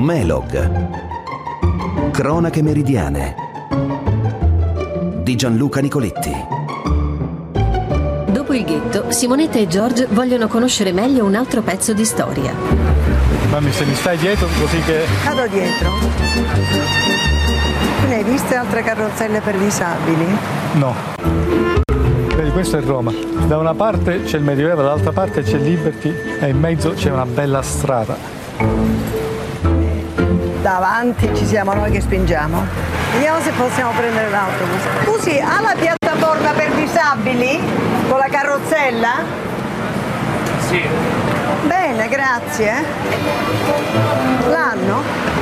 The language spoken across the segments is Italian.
Melog. Cronache meridiane di Gianluca Nicoletti. Dopo il ghetto, Simonetta e George vogliono conoscere meglio un altro pezzo di storia. Mamma, se mi stai dietro così che... Vado dietro. Ne hai viste altre carrozzelle per disabili? No. Vedi, questo è Roma. Da una parte c'è il Medioevo, dall'altra parte c'è Liberty e in mezzo c'è una bella strada. Davanti ci siamo noi che spingiamo. Vediamo se possiamo prendere l'autobus. Scusi, ha la piattaforma per disabili? Con la carrozzella? Sì. Bene, grazie. L'hanno?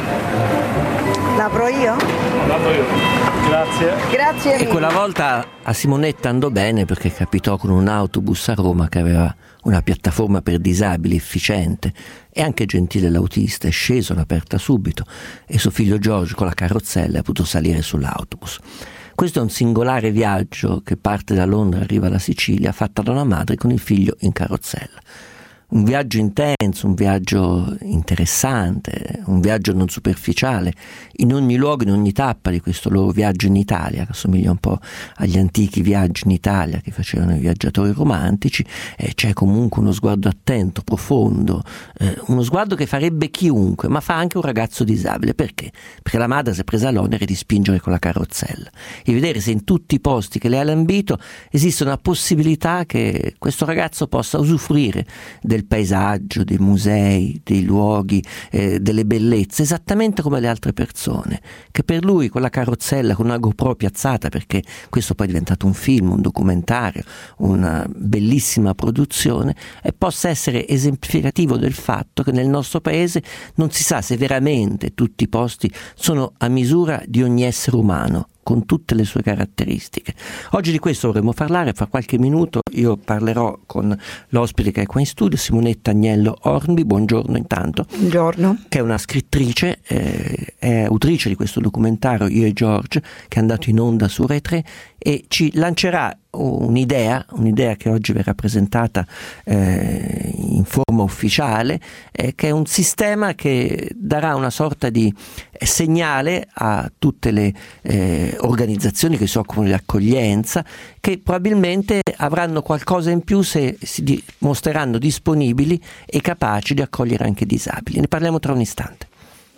L'apro io? L'apro io. Grazie. Grazie mille. E quella volta a Simonetta andò bene perché capitò con un autobus a Roma che aveva una piattaforma per disabili efficiente e anche gentile l'autista è sceso, l'ha aperta subito e suo figlio George con la carrozzella ha potuto salire sull'autobus. Questo è un singolare viaggio che parte da Londra e arriva alla Sicilia, fatta da una madre con il figlio in carrozzella. Un viaggio intenso, un viaggio interessante, un viaggio non superficiale, in ogni luogo, in ogni tappa di questo loro viaggio in Italia, che assomiglia un po' agli antichi viaggi in Italia che facevano i viaggiatori romantici, c'è comunque uno sguardo attento, profondo, uno sguardo che farebbe chiunque, ma fa anche un ragazzo disabile. Perché? Perché la madre si è presa l'onere di spingere con la carrozzella e vedere se in tutti i posti che le ha lambito esiste una possibilità che questo ragazzo possa usufruire del paesaggio, dei musei, dei luoghi, delle bellezze, esattamente come le altre persone, che per lui con la carrozzella, con una GoPro piazzata, perché questo poi è diventato un film, un documentario, una bellissima produzione, possa essere esemplificativo del fatto che nel nostro paese non si sa se veramente tutti i posti sono a misura di ogni essere umano, con tutte le sue caratteristiche. Oggi di questo vorremmo parlare, fra qualche minuto io parlerò con l'ospite che è qua in studio, Simonetta Agnello Hornby, buongiorno intanto. Buongiorno. Che è una scrittrice, è autrice di questo documentario Io e George, che è andato in onda su Rai 3 e ci lancerà un'idea che oggi verrà presentata in forma ufficiale, che è un sistema che darà una sorta di segnale a tutte le organizzazioni che si occupano di accoglienza, che probabilmente avranno qualcosa in più se si mostreranno disponibili e capaci di accogliere anche disabili. Ne parliamo tra un istante.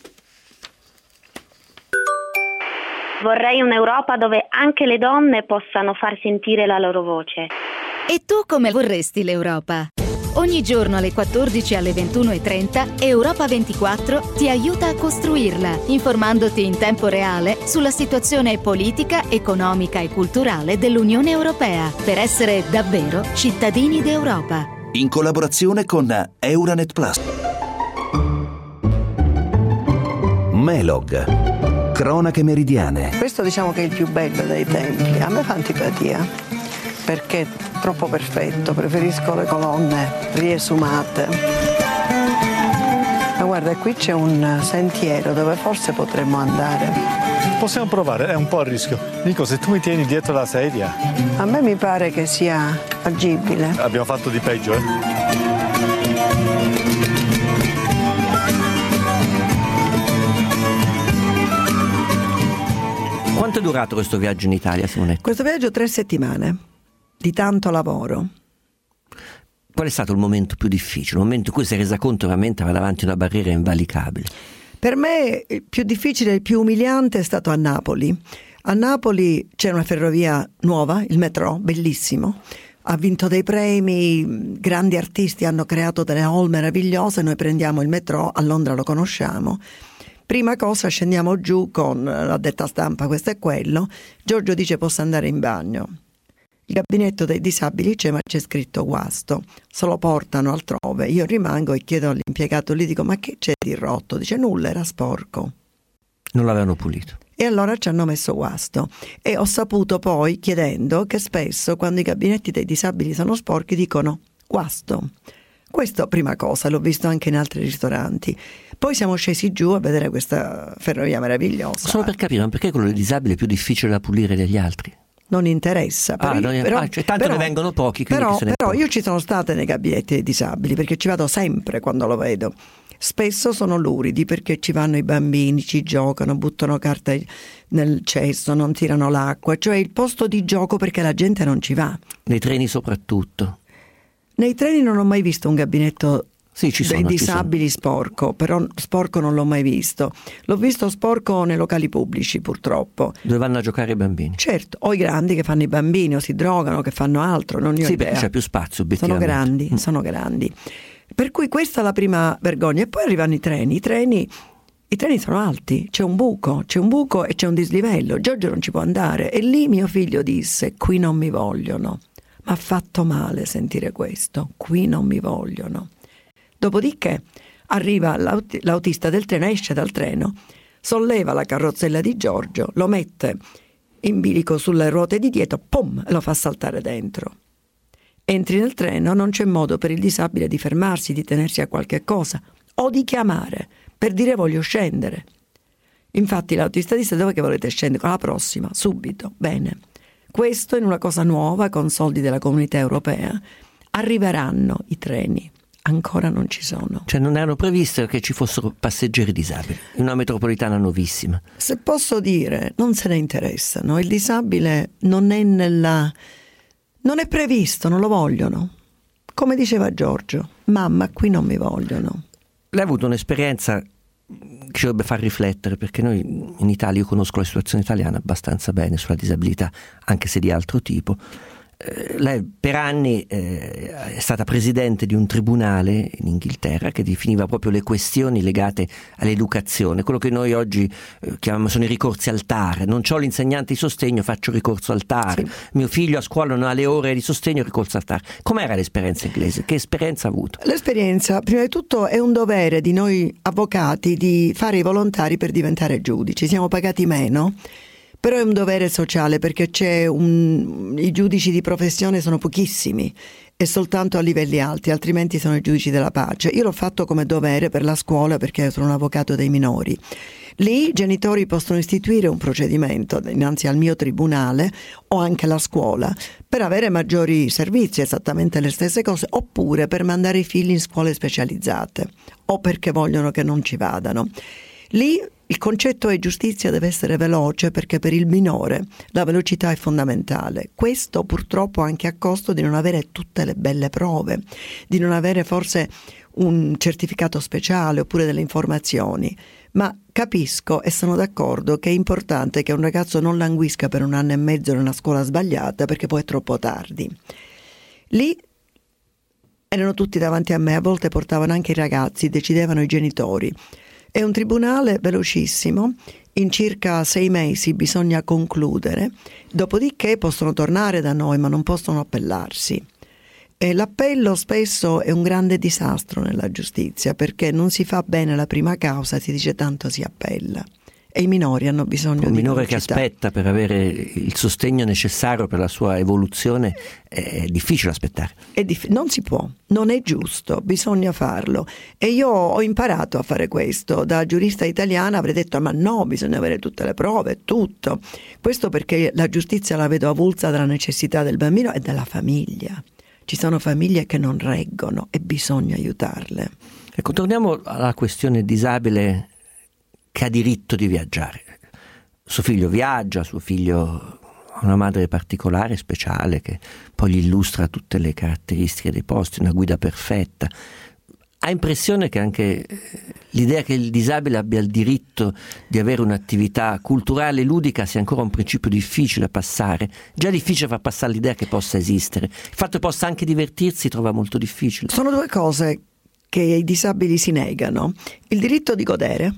Vorrei un'Europa dove anche le donne possano far sentire la loro voce. E tu come vorresti l'Europa? Ogni giorno alle 14 e alle 21:30 Europa 24 ti aiuta a costruirla, informandoti in tempo reale sulla situazione politica, economica e culturale dell'Unione Europea, per essere davvero cittadini d'Europa. In collaborazione con Euranet Plus. Melog. Cronache meridiane. questo diciamo che è il più bello dei templi. A me fa antipatia perché è troppo perfetto, preferisco le colonne riesumate. Ma guarda, qui c'è un sentiero dove forse potremmo andare. Possiamo provare, è un po' a rischio. Nico, se tu mi tieni dietro la sedia. A me mi pare che sia agibile. Abbiamo fatto di peggio, Quanto è durato questo viaggio in Italia, Simonetta? Questo viaggio 3 settimane di tanto lavoro. Qual è stato il momento più difficile? Il momento in cui si è resa conto veramente aveva davanti una barriera invalicabile? Per me il più difficile, il più umiliante è stato a Napoli. A Napoli c'è una ferrovia nuova, il metro, bellissimo. Ha vinto dei premi, grandi artisti hanno creato delle hall meravigliose, noi prendiamo il metro, a Londra lo conosciamo. Prima cosa scendiamo giù con l'addetta stampa, questo è quello. Giorgio dice posso andare in bagno. Il gabinetto dei disabili c'è, ma c'è scritto guasto, se lo portano altrove. Io rimango e chiedo all'impiegato lì, dico ma che c'è di rotto? Dice nulla, era sporco. Non l'avevano pulito. E allora ci hanno messo guasto. E ho saputo poi, chiedendo, che spesso quando i gabinetti dei disabili sono sporchi dicono guasto. Questo prima cosa, l'ho visto anche in altri ristoranti. Poi siamo scesi giù a vedere questa ferrovia meravigliosa. Solo per capire, ma perché quello dei disabili è più difficile da pulire degli altri? Non interessa. Cioè, tanto ne vengono pochi. Però io ci sono state nei gabinetti dei disabili, perché ci vado sempre quando lo vedo. spesso sono luridi perché ci vanno i bambini, ci giocano, buttano carte nel cesso, non tirano l'acqua, cioè il posto di gioco perché la gente non ci va. Nei treni soprattutto. Nei treni non ho mai visto un gabinetto Sì, dei disabili sporco, però sporco non l'ho mai visto. L'ho visto sporco nei locali pubblici, purtroppo. Dove vanno a giocare i bambini? Certo, o i grandi che fanno i bambini o si drogano, che fanno altro, non ne ho Sì, idea. perché c'è più spazio, Sono obiettivamente. sono grandi. Per cui questa è la prima vergogna. E poi arrivano i treni. I treni sono alti, c'è un buco e c'è un dislivello. Giorgio non ci può andare. E lì mio figlio disse: qui non mi vogliono. Mi ha fatto male sentire questo, qui non mi vogliono. Dopodiché arriva l'autista del treno, esce dal treno, solleva la carrozzella di Giorgio, lo mette in bilico sulle ruote di dietro, pum, e lo fa saltare dentro. Entri nel treno, non c'è modo per il disabile di fermarsi, di tenersi a qualche cosa o di chiamare per dire voglio scendere. Infatti l'autista disse: dove che volete scendere? Con la prossima, subito. Bene. Questo in una cosa nuova, con soldi della Comunità Europea, arriveranno i treni. Ancora non ci sono. Cioè non erano previsto che ci fossero passeggeri disabili in una metropolitana nuovissima. Se posso dire, non se ne interessano. Il disabile non è previsto, non lo vogliono. Come diceva Giorgio, mamma, qui non mi vogliono. Lei ha avuto un'esperienza che ci dovrebbe far riflettere, perché noi in Italia, io conosco la situazione italiana abbastanza bene sulla disabilità, anche se di altro tipo. Lei per anni è stata presidente di un tribunale in Inghilterra che definiva proprio le questioni legate all'educazione, quello che noi oggi chiamiamo sono i ricorsi al TAR. Non c'ho l'insegnante di sostegno, faccio ricorso al TAR. Sì. Mio figlio a scuola non ha le ore di sostegno, ricorso al TAR. Com'era l'esperienza inglese? Che esperienza ha avuto? L'esperienza, prima di tutto, è un dovere di noi avvocati di fare i volontari per diventare giudici. Siamo pagati meno, però è un dovere sociale, perché i giudici di professione sono pochissimi e soltanto a livelli alti, altrimenti sono i giudici della pace. Io l'ho fatto come dovere per la scuola, perché sono un avvocato dei minori. Lì i genitori possono istituire un procedimento dinanzi al mio tribunale o anche alla scuola per avere maggiori servizi, esattamente le stesse cose, oppure per mandare i figli in scuole specializzate o perché vogliono che non ci vadano. Lì il concetto è: giustizia deve essere veloce, perché per il minore la velocità è fondamentale. Questo purtroppo anche a costo di non avere tutte le belle prove, di non avere forse un certificato speciale oppure delle informazioni. Ma capisco e sono d'accordo che è importante che un ragazzo non languisca per 1 anno e mezzo in una scuola sbagliata, perché poi è troppo tardi. Lì erano tutti davanti a me, a volte portavano anche i ragazzi, decidevano i genitori. È un tribunale velocissimo, in circa 6 mesi bisogna concludere, dopodiché possono tornare da noi, ma non possono appellarsi. E l'appello spesso è un grande disastro nella giustizia, perché non si fa bene la prima causa, si dice tanto si appella. E i minori hanno bisogno di un minore velocità. che aspetta per avere il sostegno necessario per la sua evoluzione, è difficile aspettare. Non si può, non è giusto, bisogna farlo. E io ho imparato a fare questo. Da giurista italiana avrei detto: ma no, bisogna avere tutte le prove, tutto. Questo perché la giustizia la vedo avulsa dalla necessità del bambino e della famiglia. Ci sono famiglie che non reggono e bisogna aiutarle. Ecco, torniamo alla questione disabile che ha diritto di viaggiare. Suo figlio viaggia, suo figlio ha una madre particolare, speciale, che poi gli illustra tutte le caratteristiche dei posti, una guida perfetta. Ha impressione che anche l'idea che il disabile abbia il diritto di avere un'attività culturale e ludica sia ancora un principio difficile da passare. Già difficile far passare l'idea che possa esistere. Il fatto che possa anche divertirsi trova molto difficile. Sono 2 cose che i disabili si negano: il diritto di godere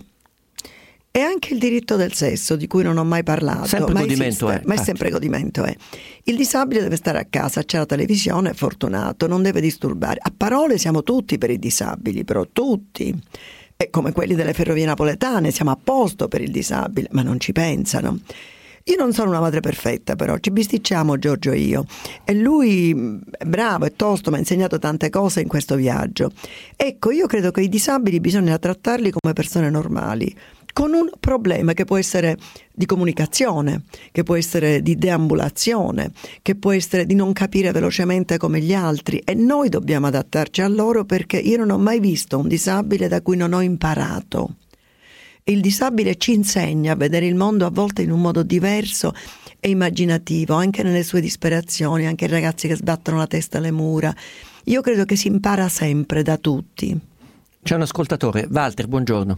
e anche il diritto del sesso, di cui non ho mai parlato. Sempre ma godimento esiste, ma è sempre godimento. Il disabile deve stare a casa, c'è la televisione, è fortunato, non deve disturbare. A parole siamo tutti per i disabili, però tutti. E come quelli delle ferrovie napoletane, siamo a posto per il disabile, ma non ci pensano. Io non sono una madre perfetta, però ci bisticciamo Giorgio e io, e lui è bravo, è tosto, mi ha insegnato tante cose in questo viaggio. Ecco, io credo che i disabili bisogna trattarli come persone normali, con un problema che può essere di comunicazione, che può essere di deambulazione, che può essere di non capire velocemente come gli altri, e noi dobbiamo adattarci a loro, perché io non ho mai visto un disabile da cui non ho imparato. Il disabile ci insegna a vedere il mondo a volte in un modo diverso e immaginativo, anche nelle sue disperazioni, anche i ragazzi che sbattono la testa alle mura. Io credo che si impara sempre da tutti. C'è un ascoltatore. Walter, buongiorno.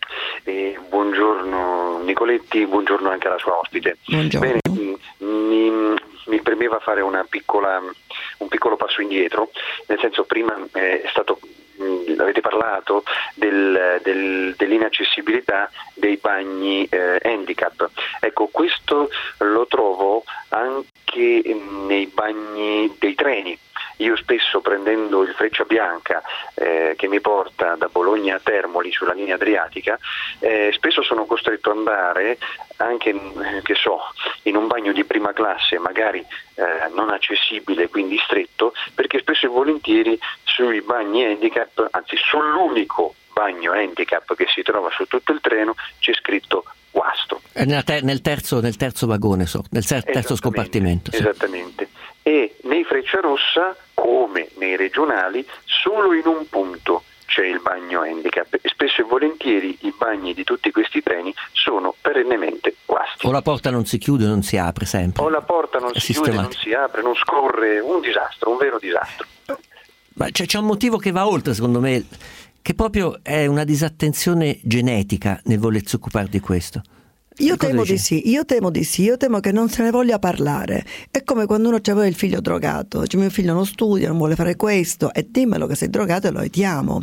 Buongiorno Nicoletti, buongiorno anche alla sua ospite. Buongiorno. Bene, mi premeva fare un piccolo passo indietro, nel senso, prima avete parlato dell'inaccessibilità dei bagni handicap. Ecco, questo lo trovo anche nei bagni dei treni. Io spesso, prendendo il Frecciabianca che mi porta da Bologna a Termoli sulla linea adriatica, spesso sono costretto ad andare anche in un bagno di prima classe, magari non accessibile, quindi stretto, perché spesso e volentieri sui bagni handicap, anzi sull'unico bagno handicap che si trova su tutto il treno, c'è scritto guasto. Nel terzo vagone, nel terzo scompartimento. Sì. Esattamente. E nei Frecciarossa, come nei regionali, solo in un punto c'è il bagno handicap, e spesso e volentieri i bagni di tutti questi treni sono perennemente guasti. O la porta non si chiude, non si apre sempre. O la porta non si chiude, non si apre, non scorre, un disastro, un vero disastro. Ma c'è un motivo che va oltre, secondo me, che proprio è una disattenzione genetica nel volersi occupare di questo. Io temo di sì, io temo che non se ne voglia parlare. È come quando uno aveva il figlio drogato, dice: mio figlio non studia, non vuole fare questo, e dimmelo che sei drogato e lo aiutiamo.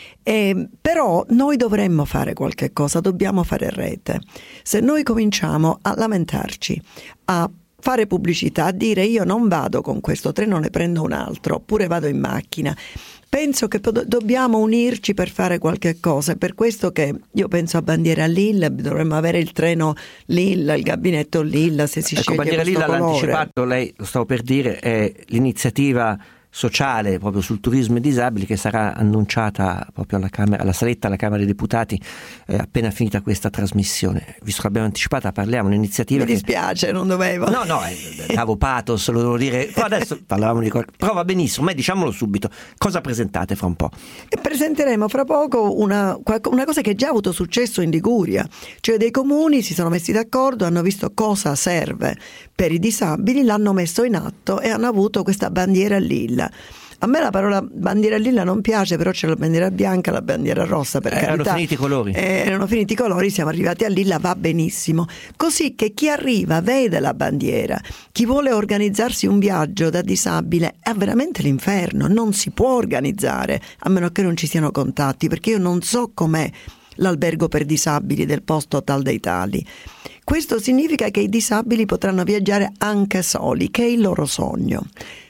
Però noi dovremmo fare qualche cosa, dobbiamo fare rete. Se noi cominciamo a lamentarci, a fare pubblicità, a dire io non vado con questo treno, ne prendo un altro, oppure vado in macchina, penso che dobbiamo unirci per fare qualche cosa. È per questo che io penso a Bandiera Lilla, dovremmo avere il treno Lilla, il gabinetto Lilla, se si sceglie Bandiera questo Lilla colore. L'ha anticipato, lei, lo stavo per dire, è l'iniziativa sociale proprio sul turismo e disabili che sarà annunciata proprio alla saletta alla Camera dei Deputati appena finita questa trasmissione. Visto che l'abbiamo anticipata, parliamo di un'iniziativa. Mi dispiace, non dovevo. No, davo pathos, lo devo dire. Però adesso parlavamo di però va benissimo, ma diciamolo subito. Cosa presentate fra un po'? E presenteremo fra poco una cosa che già ha avuto successo in Liguria, cioè dei comuni si sono messi d'accordo, hanno visto cosa serve per i disabili, l'hanno messo in atto e hanno avuto questa bandiera lilla. A me la parola bandiera lilla non piace, però c'è la bandiera bianca, la bandiera rossa, per carità. Erano finiti i colori. Erano finiti i colori, siamo arrivati a lilla, va benissimo. Così che chi arriva vede la bandiera, chi vuole organizzarsi un viaggio da disabile è veramente l'inferno, non si può organizzare, a meno che non ci siano contatti, perché io non so com'è l'albergo per disabili del posto tal dei tali. Questo significa che i disabili potranno viaggiare anche soli, che è il loro sogno.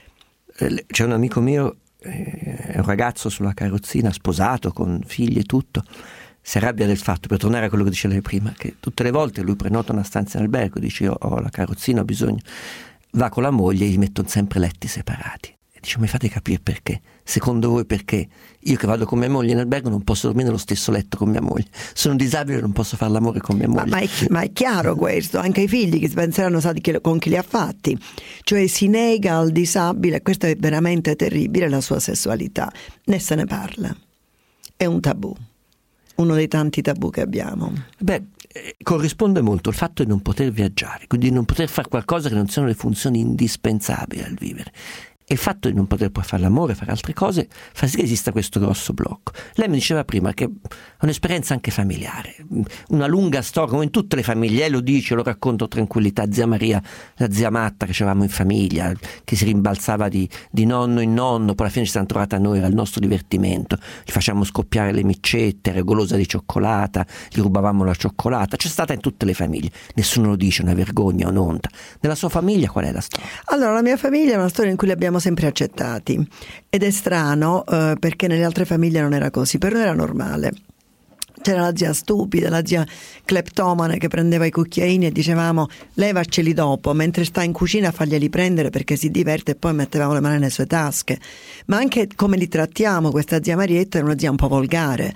C'è un amico mio, è un ragazzo sulla carrozzina, sposato, con figli e tutto, si arrabbia del fatto, per tornare a quello che diceva prima, che tutte le volte lui prenota una stanza in albergo, dice io ho la carrozzina, ho bisogno, va con la moglie e gli mettono sempre letti separati. E dice: mi fate capire perché? Secondo voi perché? Io che vado con mia moglie in albergo non posso dormire nello stesso letto con mia moglie, sono disabile e non posso fare l'amore con mia moglie. Ma è chiaro questo, anche i figli che penseranno con chi li ha fatti, cioè si nega al disabile, questo è veramente terribile, la sua sessualità, né se ne parla, è un tabù, uno dei tanti tabù che abbiamo. Corrisponde molto il fatto di non poter viaggiare, quindi di non poter fare qualcosa che non siano le funzioni indispensabili al vivere. E il fatto di non poter poi fare l'amore, fare altre cose, fa sì che esista questo grosso blocco. Lei mi diceva prima che è un'esperienza anche familiare, una lunga storia, come in tutte le famiglie, lei lo dice, lo racconto tranquillità, zia Maria, la zia Matta che avevamo in famiglia, che si rimbalzava di nonno in nonno, poi alla fine ci siamo trovati a noi, era il nostro divertimento, gli facciamo scoppiare le micette, era golosa di cioccolata, gli rubavamo la cioccolata, c'è stata in tutte le famiglie, nessuno lo dice, una vergogna, un'onta. Nella sua famiglia qual è la storia? Allora, la mia famiglia è una storia in cui abbiamo sempre accettati, ed è strano perché nelle altre famiglie non era così, per noi era normale. C'era la zia stupida, la zia cleptomane che prendeva i cucchiaini e dicevamo levaceli dopo, mentre sta in cucina faglieli prendere perché si diverte, e poi mettevamo le mani nelle sue tasche. Ma anche come li trattiamo, questa zia Marietta è una zia un po' volgare,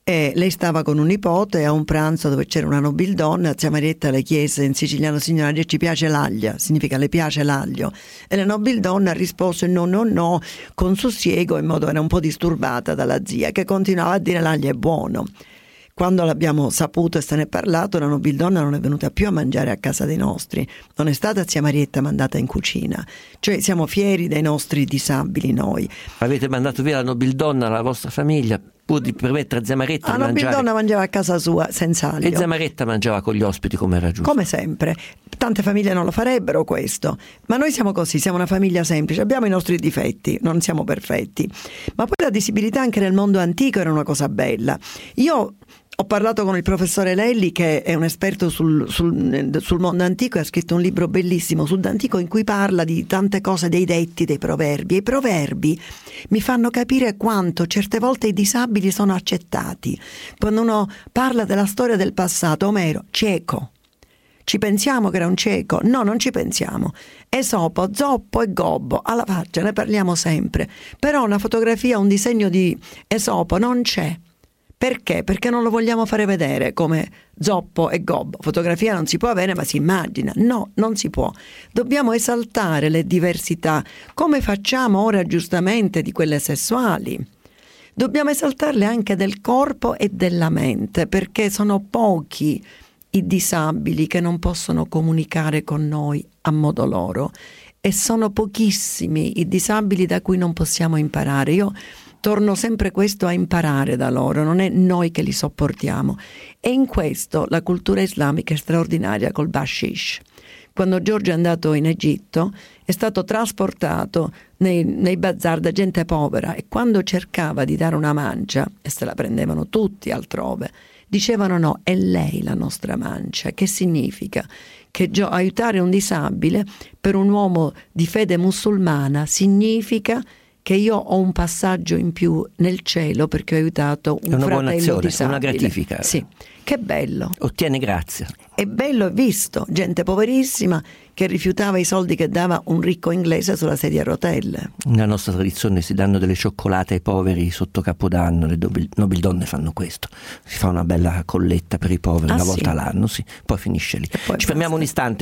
E lei stava con un nipote a un pranzo dove c'era una nobildonna. Zia Marietta le chiese in siciliano: signora, ci piace l'aglia? Significa le piace l'aglio? E la nobildonna rispose no, con sussiego, in modo era un po' disturbata dalla zia, che continuava a dire l'aglio è buono. Quando l'abbiamo saputo e se ne è parlato, la nobildonna non è venuta più a mangiare a casa dei nostri, non è stata zia Marietta mandata in cucina. Cioè siamo fieri dei nostri disabili noi. Avete mandato via la nobildonna alla vostra famiglia pur di permettere a zia Marietta di mangiare. La nobildonna mangiava a casa sua senza aglio. E zia Marietta mangiava con gli ospiti come era giusto. Come sempre. Tante famiglie non lo farebbero questo, ma noi siamo così, siamo una famiglia semplice, abbiamo i nostri difetti, non siamo perfetti. Ma poi la disabilità anche nel mondo antico era una cosa bella. Io ho parlato con il professore Lelli, che è un esperto sul mondo antico, e ha scritto un libro bellissimo sul antico in cui parla di tante cose, dei detti, dei proverbi. E i proverbi mi fanno capire quanto certe volte i disabili sono accettati. Quando uno parla della storia del passato, Omero, cieco. Ci pensiamo che era un cieco? No, non ci pensiamo. Esopo, Zoppo e Gobbo, alla faccia, ne parliamo sempre. Però una fotografia, un disegno di Esopo non c'è. Perché? Perché non lo vogliamo fare vedere come Zoppo e Gobbo. Fotografia non si può avere, ma si immagina. No, non si può. Dobbiamo esaltare le diversità, come facciamo ora giustamente di quelle sessuali. Dobbiamo esaltarle anche del corpo e della mente, perché sono pochi i disabili che non possono comunicare con noi a modo loro, e sono pochissimi i disabili da cui non possiamo imparare. Io torno sempre questo a imparare da loro, non è noi che li sopportiamo. E in questo la cultura islamica è straordinaria col bashish. Quando Giorgio è andato in Egitto è stato trasportato nei bazar da gente povera, e quando cercava di dare una mancia, e se la prendevano tutti altrove, dicevano no, è lei la nostra mancia. Che significa? Che aiutare un disabile per un uomo di fede musulmana significa che io ho un passaggio in più nel cielo perché ho aiutato un fratello disabile. Una gratifica. Sì, che bello. Ottiene grazia. È bello visto, gente poverissima che rifiutava i soldi che dava un ricco inglese sulla sedia a rotelle. Nella nostra tradizione si danno delle cioccolate ai poveri sotto Capodanno, le nobildonne fanno questo, si fa una bella colletta per i poveri una volta l'anno, sì. Poi finisce lì. Ci fermiamo un istante,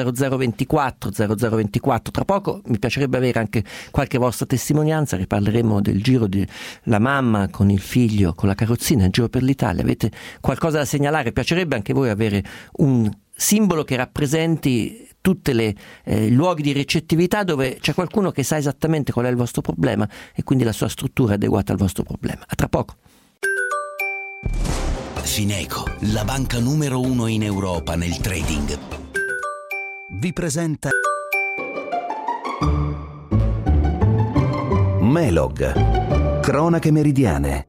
80024 0024, tra poco mi piacerebbe avere anche qualche vostra testimonianza, riparleremo del giro della mamma con il figlio, con la carrozzina, il giro per l'Italia. Avete qualcosa da segnalare? Piacerebbe anche voi avere un simbolo che rappresenti tutti i luoghi di ricettività dove c'è qualcuno che sa esattamente qual è il vostro problema e quindi la sua struttura è adeguata al vostro problema. A tra poco. Fineco, la banca numero 1 in Europa nel trading, vi presenta Melog, cronache meridiane.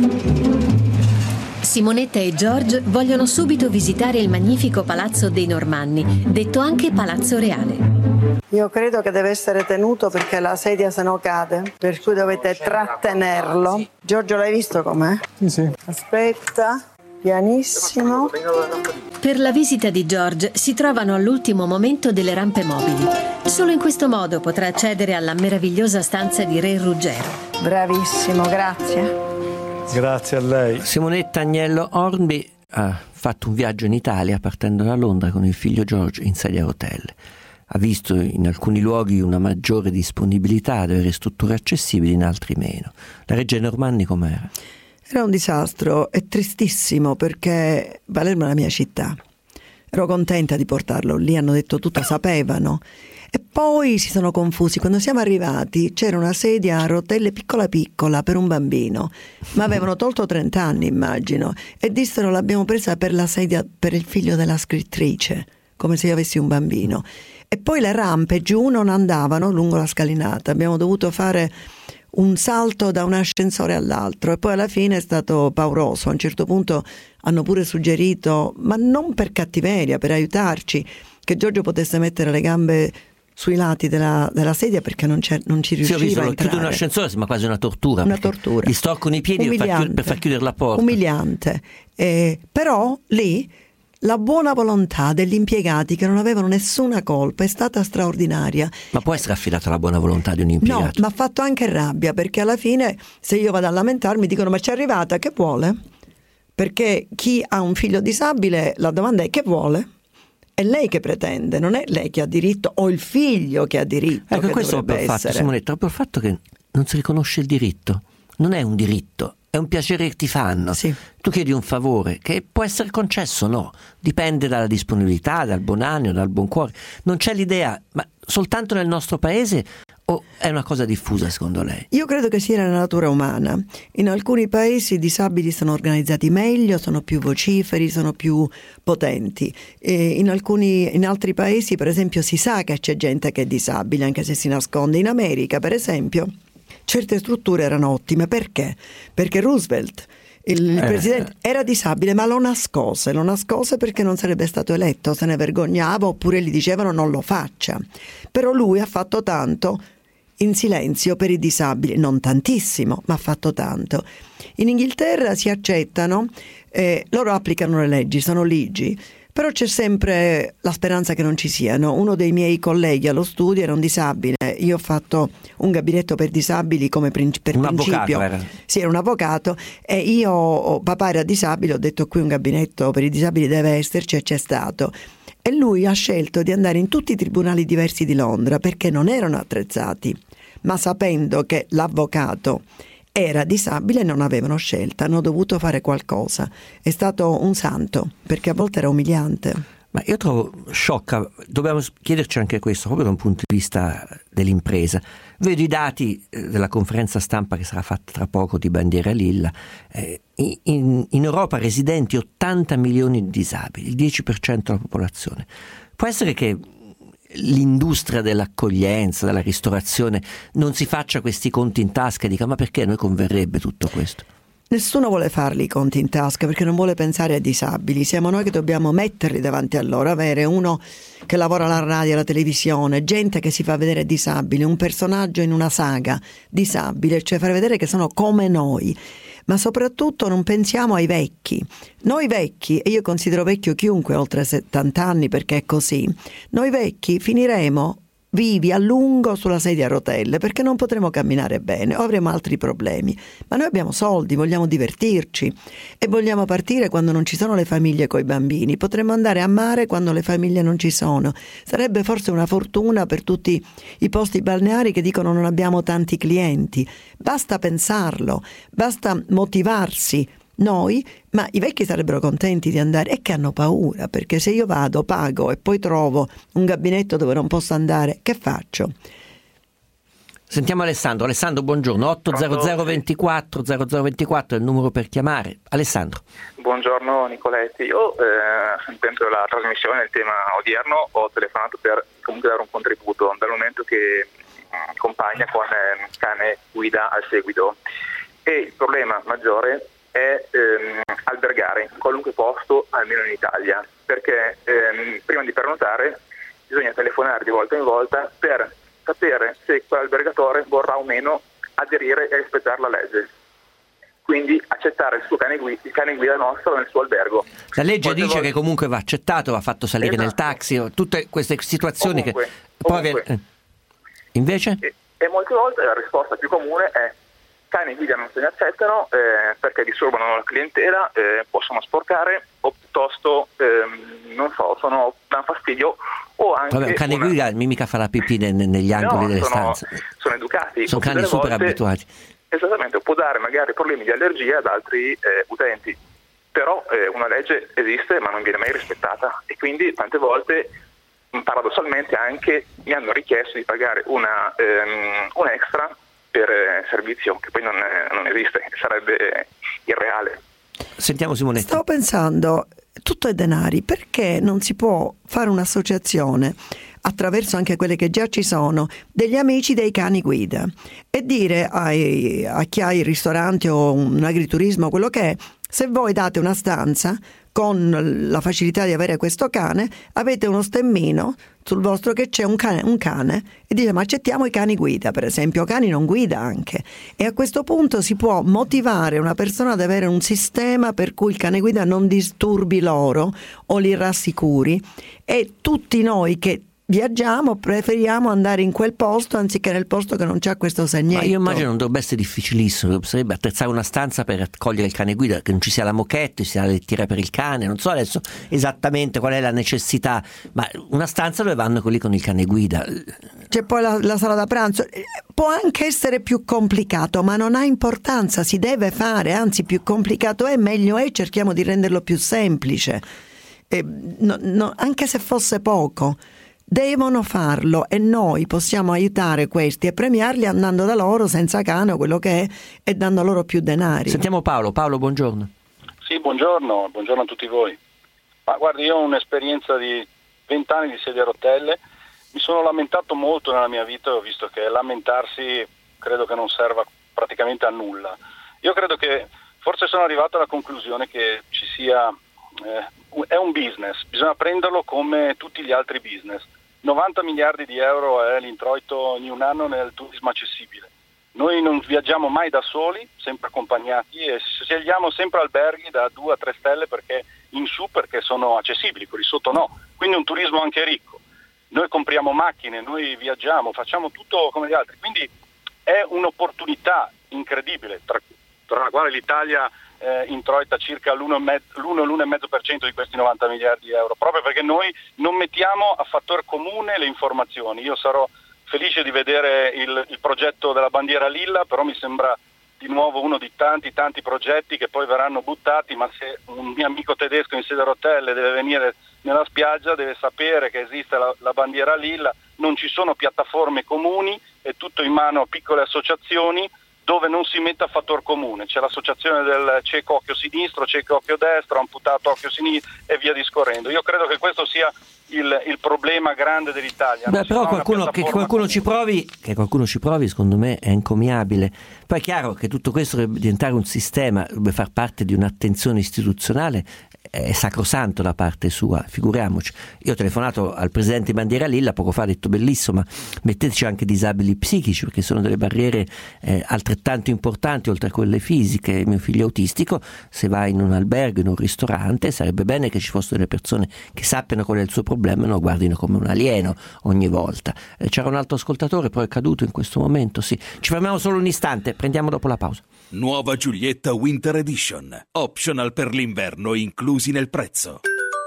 Simonetta e George vogliono subito visitare il magnifico Palazzo dei Normanni, detto anche Palazzo Reale. Io credo che deve essere tenuto perché la sedia se no cade, per cui dovete trattenerlo. Giorgio, l'hai visto com'è? Sì. Aspetta, pianissimo. Per la visita di George si trovano all'ultimo momento delle rampe mobili. Solo in questo modo potrà accedere alla meravigliosa stanza di Re Ruggero. Bravissimo, grazie. Grazie a lei. Simonetta Agnello Hornby ha fatto un viaggio in Italia partendo da Londra con il figlio George in sedia a rotelle. Ha visto in alcuni luoghi una maggiore disponibilità ad avere strutture accessibili, in altri meno. La Reggia dei Normanni com'era? Era un disastro, è tristissimo perché Palermo è la mia città. Ero contenta di portarlo lì, hanno detto tutto, sapevano. E poi si sono confusi. Quando siamo arrivati c'era una sedia a rotelle piccola piccola per un bambino, ma avevano tolto 30 anni immagino, e dissero l'abbiamo presa per la sedia per il figlio della scrittrice, come se io avessi un bambino. E poi le rampe giù non andavano lungo la scalinata, abbiamo dovuto fare un salto da un ascensore all'altro, e poi alla fine è stato pauroso. A un certo punto hanno pure suggerito, ma non per cattiveria, per aiutarci, che Giorgio potesse mettere le gambe sui lati della sedia perché non ci riusciva a entrare. Chiudere un ascensore sembra quasi una tortura. Una tortura. Gli stoccano i piedi per far chiudere la porta. Umiliante. Però lì la buona volontà degli impiegati, che non avevano nessuna colpa, è stata straordinaria. Ma può essere affidata alla buona volontà di un impiegato? No, ma ha fatto anche rabbia, perché alla fine se io vado a lamentarmi dicono ma c'è arrivata, che vuole? perché chi ha un figlio disabile, la domanda è: che vuole? È lei che pretende, non è lei che ha diritto o il figlio che ha diritto. Ecco, che questo è dovrebbe il fatto, Simonetta, proprio il fatto che non si riconosce il diritto. Non è un diritto, è un piacere che ti fanno. Sì. Tu chiedi un favore che può essere concesso o no, dipende dalla disponibilità, dal buon animo, dal buon cuore. Non c'è l'idea, ma soltanto nel nostro paese o è una cosa diffusa secondo lei? Io credo che sia nella natura umana. In alcuni paesi i disabili sono organizzati meglio, sono più vociferi, sono più potenti. In altri paesi, per esempio, si sa che c'è gente che è disabile, anche se si nasconde. In America, per esempio, certe strutture erano ottime. Perché? Perché Roosevelt, il presidente, era disabile, ma lo nascose perché non sarebbe stato eletto, se ne vergognava, oppure gli dicevano non lo faccia. Però lui ha fatto tanto in silenzio per i disabili, non tantissimo, ma ha fatto tanto. In Inghilterra si accettano, loro applicano le leggi, sono ligi, però c'è sempre la speranza che non ci siano. Uno dei miei colleghi allo studio era un disabile, io ho fatto un gabinetto per disabili come per un principio. Avvocato era. Sì, era un avvocato, e io, papà era disabile, ho detto qui un gabinetto per i disabili deve esserci, e c'è stato. E lui ha scelto di andare in tutti i tribunali diversi di Londra perché non erano attrezzati, ma sapendo che l'avvocato era disabile non avevano scelta, hanno dovuto fare qualcosa. È stato un santo, perché a volte era umiliante. Ma io trovo sciocca, dobbiamo chiederci anche questo, proprio da un punto di vista dell'impresa. Vedo i dati della conferenza stampa che sarà fatta tra poco di Bandiera Lilla. In Europa residenti 80 milioni di disabili, il 10% della popolazione. Può essere che l'industria dell'accoglienza, della ristorazione non si faccia questi conti in tasca e dica: ma perché a noi converrebbe tutto questo? Nessuno vuole farli i conti in tasca perché non vuole pensare ai disabili. Siamo noi che dobbiamo metterli davanti a loro, avere uno che lavora alla radio, alla televisione, gente che si fa vedere disabile, un personaggio in una saga disabile, cioè far vedere che sono come noi. Ma soprattutto non pensiamo ai vecchi. Noi vecchi, e io considero vecchio chiunque oltre 70 anni perché è così, noi vecchi finiremo vivi a lungo sulla sedia a rotelle perché non potremo camminare bene o avremo altri problemi. Ma noi abbiamo soldi, vogliamo divertirci e vogliamo partire quando non ci sono le famiglie coi bambini. Potremmo andare a mare quando le famiglie non ci sono. Sarebbe forse una fortuna per tutti i posti balneari che dicono non abbiamo tanti clienti. Basta pensarlo, basta motivarsi. Noi, ma i vecchi sarebbero contenti di andare, e che hanno paura, perché se io vado, pago e poi trovo un gabinetto dove non posso andare, che faccio? Sentiamo Alessandro. Alessandro, buongiorno. 800 24 0024 è il numero per chiamare. Alessandro. Buongiorno Nicoletti. Io sentendo la trasmissione, il tema odierno, ho telefonato per comunque dare un contributo dal momento che compagna con cane guida al seguito, e il problema maggiore è albergare in qualunque posto, almeno in Italia, perché prima di prenotare bisogna telefonare di volta in volta per sapere se quell'albergatore vorrà o meno aderire e rispettare la legge, quindi accettare il cane guida nostro nel suo albergo. La legge dice che comunque va accettato, va fatto salire nel taxi, tutte queste situazioni comunque. Che invece? E molte volte la risposta più comune è: cani guida non se ne accettano perché disturbano la clientela, possono sporcare, o piuttosto danno fastidio, o anche vabbè, cane guida mica fa la pipì negli angoli delle stanze. Sono educati, sono cani super abituati. Esattamente, può dare magari problemi di allergia ad altri utenti, però una legge esiste ma non viene mai rispettata, e quindi tante volte paradossalmente anche mi hanno richiesto di pagare un extra per servizio che poi non esiste, sarebbe irreale. Sentiamo Simonetta. Stavo pensando, tutto è denari, perché non si può fare un'associazione attraverso anche quelle che già ci sono, degli amici dei cani guida, e dire a chi ha i ristoranti o un agriturismo, quello che è: se voi date una stanza con la facilità di avere questo cane, avete uno stemmino sul vostro che c'è un cane, e dice: ma accettiamo i cani guida, per esempio, cani non guida anche. E a questo punto si può motivare una persona ad avere un sistema per cui il cane guida non disturbi loro o li rassicuri, e tutti noi che viaggiamo, preferiamo andare in quel posto anziché nel posto che non c'ha questo segnetto. Ma io immagino non dovrebbe essere difficilissimo, sarebbe attrezzare una stanza per accogliere il cane guida, che non ci sia la moquette, ci sia la lettiera per il cane, non so adesso esattamente qual è la necessità, ma una stanza dove vanno quelli con il cane guida. C'è poi la sala da pranzo, può anche essere più complicato, ma non ha importanza, si deve fare, anzi più complicato è, meglio è, cerchiamo di renderlo più semplice, anche se fosse poco. Devono farlo e noi possiamo aiutare questi e premiarli andando da loro senza cane o quello che è e dando loro più denari. Sentiamo Paolo. Paolo, buongiorno. Sì, buongiorno a tutti voi. Ma guardi, io ho un'esperienza di 20 anni di sedia a rotelle, mi sono lamentato molto nella mia vita e ho visto che lamentarsi credo che non serva praticamente a nulla. Io credo che forse sono arrivato alla conclusione che ci sia è un business, bisogna prenderlo come tutti gli altri business. 90 miliardi di euro è l'introito ogni un anno nel turismo accessibile. Noi non viaggiamo mai da soli, sempre accompagnati, e scegliamo sempre alberghi da 2 a 3 stelle perché in su, perché sono accessibili, quelli sotto no. Quindi un turismo anche ricco. Noi compriamo macchine, noi viaggiamo, facciamo tutto come gli altri. Quindi è un'opportunità incredibile, tra la quale l'Italia introita circa l'1,5% di questi 90 miliardi di euro, proprio perché noi non mettiamo a fattore comune le informazioni. Io sarò felice di vedere il progetto della bandiera lilla, però mi sembra di nuovo uno di tanti progetti che poi verranno buttati, ma se un mio amico tedesco in sedia a rotelle deve venire nella spiaggia deve sapere che esiste la bandiera lilla, non ci sono piattaforme comuni, è tutto in mano a piccole associazioni dove non si mette a fattor comune. C'è l'associazione del cieco occhio sinistro, cieco occhio destro, amputato occhio sinistro e via discorrendo. Io credo che questo sia il problema grande dell'Italia. Beh, però che qualcuno ci provi, secondo me è encomiabile. Poi è chiaro che tutto questo deve diventare un sistema, deve far parte di un'attenzione istituzionale, è sacrosanto da parte sua, figuriamoci. Io ho telefonato al presidente Bandiera Lilla poco fa, ha detto bellissimo, ma metteteci anche disabili psichici, perché sono delle barriere altrettanto importanti oltre a quelle fisiche. Mio figlio è autistico, se va in un albergo, in un ristorante, sarebbe bene che ci fossero delle persone che sappiano qual è il suo problema e non lo guardino come un alieno ogni volta. C'era un altro ascoltatore, però è caduto in questo momento, sì. Ci fermiamo solo un istante, prendiamo dopo la pausa. Nuova Giulietta Winter Edition, optional per l'inverno inclusi nel prezzo.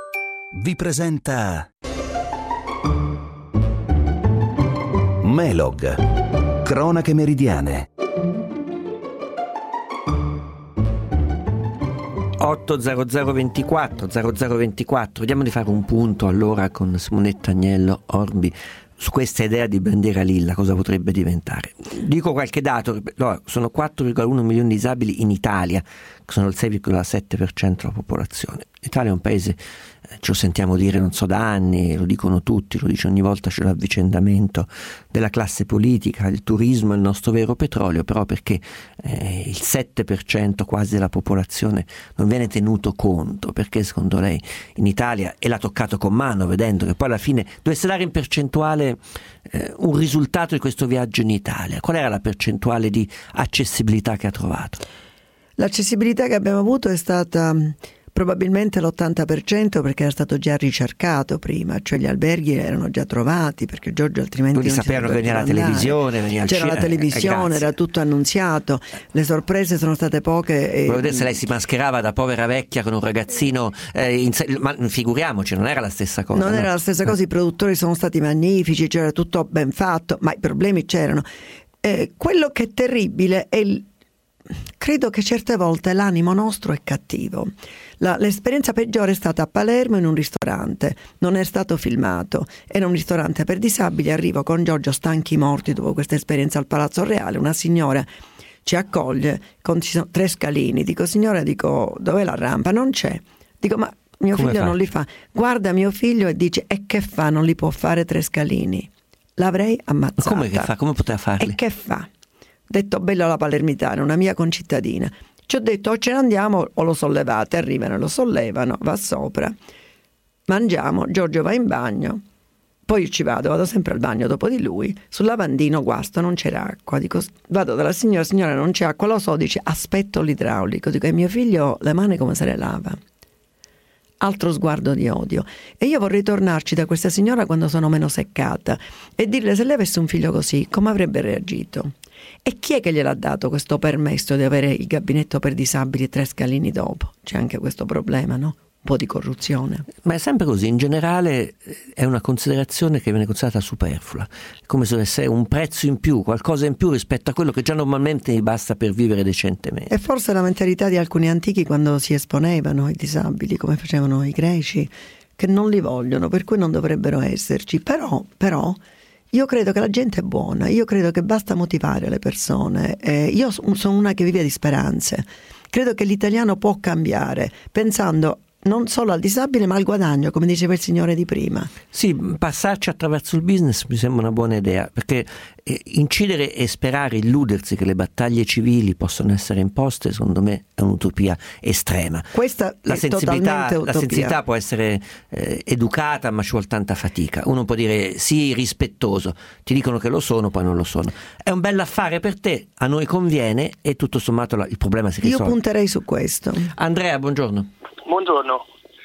Vi presenta Melog, cronache meridiane. 80024. Vediamo di fare un punto allora con Simonetta Agnello Orbi su questa idea di bandiera lilla, cosa potrebbe diventare. Dico qualche dato, sono 4,1 milioni di disabili in Italia, che sono il 6,7% della popolazione. L'Italia è un paese, ce lo sentiamo dire non so da anni, lo dicono tutti, lo dice ogni volta, c'è l'avvicendamento della classe politica, il turismo è il nostro vero petrolio, però perché il 7% quasi della popolazione non viene tenuto conto, perché secondo lei in Italia, e l'ha toccato con mano vedendo che poi alla fine dovesse dare in percentuale un risultato di questo viaggio in Italia, qual era la percentuale di accessibilità che ha trovato? L'accessibilità che abbiamo avuto è stata probabilmente l'80%, perché era stato già ricercato prima, cioè gli alberghi erano già trovati, perché Giorgio altrimenti quindi non sapevano che veniva la televisione, c'era la televisione, era tutto annunziato, le sorprese sono state poche. Volevo vedere se lei si mascherava da povera vecchia con un ragazzino, ma figuriamoci, non era la stessa cosa. Non era la stessa cosa, i produttori sono stati magnifici, c'era tutto ben fatto, ma i problemi c'erano. Quello che è terribile è credo che certe volte l'animo nostro è cattivo. L'esperienza peggiore è stata a Palermo in un ristorante, non è stato filmato, era un ristorante per disabili, arrivo con Giorgio stanchi morti dopo questa esperienza al Palazzo Reale, una signora ci accoglie, ci sono 3 scalini, dico signora, dov'è la rampa? Non c'è, dico ma mio come figlio fa? Non li fa, guarda mio figlio e dice e che fa, non li può fare 3 scalini, l'avrei ammazzata. Ma come che fa? Come poteva farli? E che fa? Detto bello alla palermitana, una mia concittadina. Ci ho detto o ce ne andiamo o lo sollevate, arrivano, lo sollevano, va sopra, mangiamo, Giorgio va in bagno, poi ci vado sempre al bagno dopo di lui, sul lavandino guasto, non c'era acqua, dico vado dalla signora non c'è acqua, lo so, dice aspetto l'idraulico, dico e mio figlio le mani come se le lava? altro sguardo di odio. E io vorrei tornarci da questa signora quando sono meno seccata e dirle: se lei avesse un figlio così, come avrebbe reagito? E chi è che gliel'ha dato questo permesso di avere il gabinetto per disabili 3 scalini dopo? C'è anche questo problema, no? Un po' di corruzione. Ma è sempre così, in generale è una considerazione che viene considerata superflua, come se fosse un prezzo in più, qualcosa in più rispetto a quello che già normalmente gli basta per vivere decentemente. E forse la mentalità di alcuni antichi, quando si esponevano ai disabili, come facevano i greci, che non li vogliono, per cui non dovrebbero esserci. Però io credo che la gente è buona, io credo che basta motivare le persone. Io sono una che vive di speranze. Credo che l'italiano può cambiare, pensando non solo al disabile ma al guadagno, come diceva il signore di prima. Sì, passarci attraverso il business mi sembra una buona idea, perché incidere e sperare, illudersi che le battaglie civili possono essere imposte, secondo me è un'utopia estrema. Questa la è totalmente utopia. La sensibilità può essere educata, ma ci vuole tanta fatica. Uno può dire sì, rispettoso, ti dicono che lo sono, poi non lo sono. È un bell'affare per te, a noi conviene e tutto sommato il problema si risolve. Io punterei su questo. Andrea, buongiorno. Buongiorno,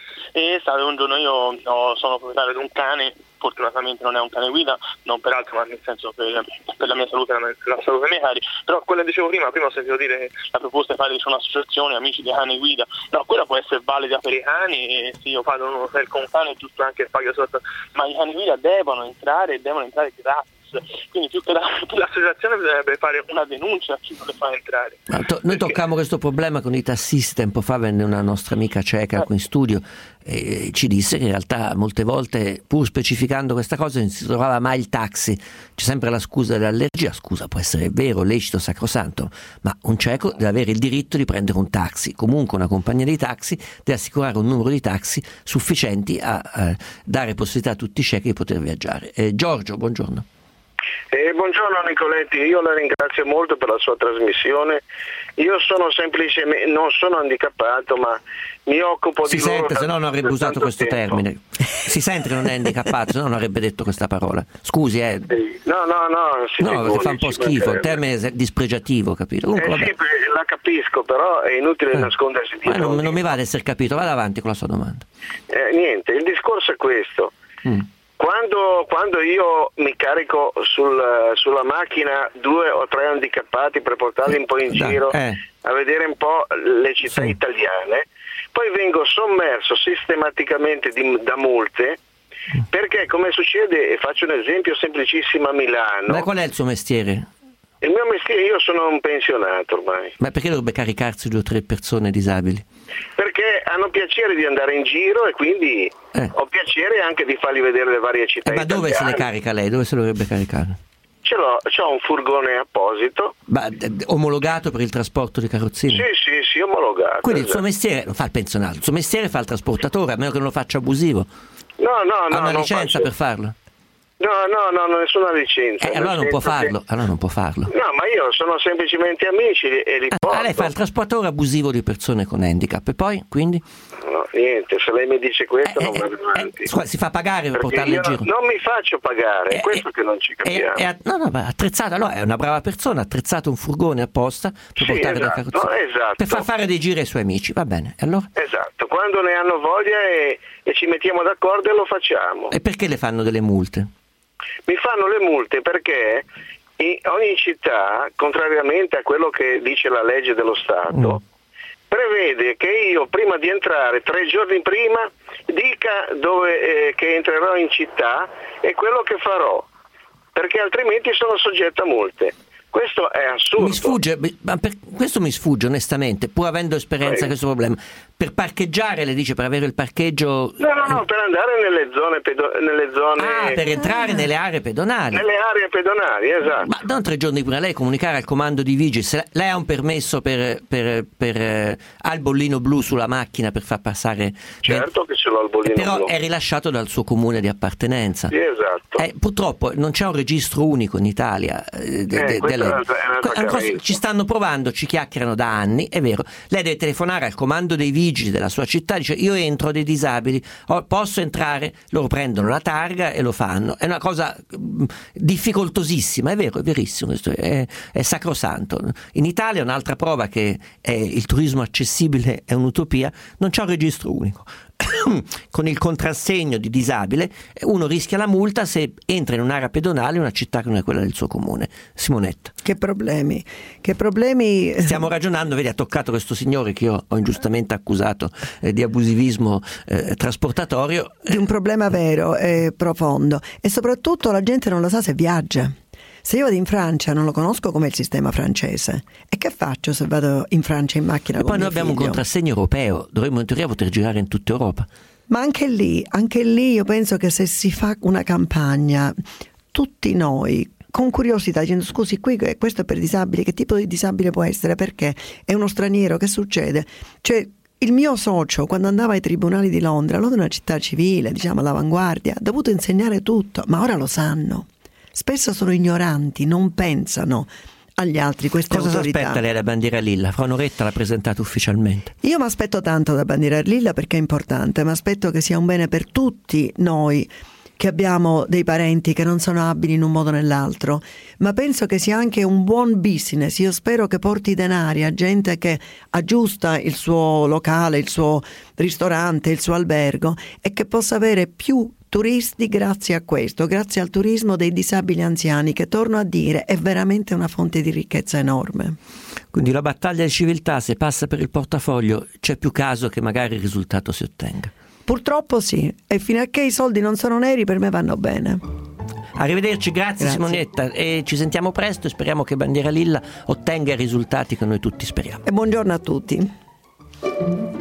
un giorno io sono proprietario di un cane, fortunatamente non è un cane guida, non per altro ma nel senso per la mia salute e la salute dei miei cari, però quello che dicevo prima ho sentito dire la proposta di fare un'associazione amici di cani guida, no, quella può essere valida per i cani e se io vado in un hotel con un cane è giusto anche pagare sotto, ma i cani guida devono entrare gratis. Quindi più che l'associazione bisognerebbe fare una denuncia a chi non le fa entrare. Noi toccammo questo problema con i tassisti tempo fa, venne una nostra amica ceca qui in studio e ci disse che in realtà molte volte, pur specificando questa cosa, non si trovava mai il taxi. C'è sempre la scusa dell'allergia, scusa può essere vero, lecito, sacrosanto, ma un ceco deve avere il diritto di prendere un taxi. Comunque una compagnia di taxi deve assicurare un numero di taxi sufficienti a dare possibilità a tutti i ciechi di poter viaggiare. Giorgio, buongiorno. Buongiorno Nicoletti, io la ringrazio molto per la sua trasmissione. Io sono semplicemente, non sono handicappato, ma mi occupo di loro. Si sente, se no non avrebbe usato questo termine. Si sente che non è handicappato, se no non avrebbe detto questa parola. Scusi, Sì. No, perché fa un po' schifo, il termine è dispregiativo, capito? Comunque, sì, la capisco, però è inutile nascondersi dietro. Non mi va ad essere capito, vada avanti con la sua domanda. Niente, il discorso è questo. Quando io mi carico sulla macchina 2 o 3 handicappati per portarli un po' in giro a vedere un po' le città italiane, poi vengo sommerso sistematicamente da multe, perché come succede, e faccio un esempio semplicissimo a Milano. Ma qual è il suo mestiere? Il mio mestiere, io sono un pensionato ormai. Ma perché dovrebbe caricarsi 2 o 3 persone disabili? Perché hanno piacere di andare in giro e quindi ho piacere anche di fargli vedere le varie città italiane. Ma dove se le carica lei? Dove se lo dovrebbe caricare? C'ho un furgone apposito. Ma omologato per il trasporto di carrozzine? Sì, omologato. Quindi il suo mestiere lo fa il pensionato, il suo mestiere fa il trasportatore, a meno che non lo faccia abusivo. No. Ha una licenza per farlo? No, nessuna licenza. Allora non può farlo. No, ma io sono semplicemente amici e li porto. Lei fa il trasportatore abusivo di persone con handicap e poi, quindi? No, niente, se lei mi dice questo non vado avanti. Si fa pagare per portarle in giro? Non mi faccio pagare, è questo che non ci capiamo. No, attrezzato, allora è una brava persona, ha attrezzato un furgone apposta per portare da carrozzine. Esatto. Per far fare dei giri ai suoi amici, va bene, allora? Esatto, quando ne hanno voglia e ci mettiamo d'accordo e lo facciamo. E perché le fanno delle multe? Mi fanno le multe perché ogni città, contrariamente a quello che dice la legge dello Stato, prevede che io prima di entrare 3 giorni prima dica dove che entrerò in città e quello che farò, perché altrimenti sono soggetto a multe. Questo è assurdo. Questo mi sfugge onestamente, pur avendo esperienza di questo problema. Per parcheggiare, le dice, per avere il parcheggio? No, per andare nelle zone per entrare nelle aree pedonali. Nelle aree pedonali, esatto. Ma non 3 giorni prima lei comunicare al comando di vigili, se lei ha un permesso ha il bollino blu sulla macchina per far passare. Certo che ce l'ho il bollino però blu. È rilasciato dal suo comune di appartenenza. Sì, esatto. Purtroppo non c'è un registro unico in Italia. Ci stanno provando, ci chiacchierano da anni, è vero. Lei deve telefonare al comando dei vigili della sua città, dice io entro dei disabili, posso entrare, loro prendono la targa e lo fanno. È una cosa difficoltosissima, è vero, è verissimo, è sacrosanto. In Italia un'altra prova che il turismo accessibile è un'utopia, non c'è un registro unico. con il contrassegno di disabile, uno rischia la multa se entra in un'area pedonale in una città che non è quella del suo comune. Simonetta. Che problemi. Stiamo ragionando, vedi, ha toccato questo signore che io ho ingiustamente accusato di abusivismo trasportatorio. Di un problema vero e profondo, e soprattutto la gente non lo sa se viaggia. Se io vado in Francia non lo conosco come il sistema francese, e che faccio se vado in Francia in macchina? E con poi noi mio abbiamo figlio? un contrassegno europeo, dovremmo in teoria poter girare in tutta Europa. Ma anche lì io penso che se si fa una campagna, tutti noi con curiosità dicendo: scusi, qui questo è per disabili, che tipo di disabile può essere, perché è uno straniero, che succede? Cioè, il mio socio, quando andava ai tribunali di Londra, Londra è una città civile, diciamo all'avanguardia, ha dovuto insegnare tutto, ma ora lo sanno. Spesso sono ignoranti, non pensano agli altri queste autorità. Cosa si aspetta lei da bandiera lilla? Fra un'oretta l'ha presentata ufficialmente. Io mi aspetto tanto da bandiera lilla perché è importante, ma aspetto che sia un bene per tutti noi che abbiamo dei parenti che non sono abili in un modo o nell'altro, ma penso che sia anche un buon business. Io spero che porti denari a gente che aggiusta il suo locale, il suo ristorante, il suo albergo, e che possa avere più turisti grazie a questo, grazie al turismo dei disabili anziani, che, torno a dire, è veramente una fonte di ricchezza enorme. Quindi la battaglia di civiltà, se passa per il portafoglio, c'è più caso che magari il risultato si ottenga. Purtroppo sì, e fino a che i soldi non sono neri per me vanno bene. Arrivederci, grazie Simonetta, e ci sentiamo presto e speriamo che Bandiera Lilla ottenga i risultati che noi tutti speriamo. E buongiorno a tutti.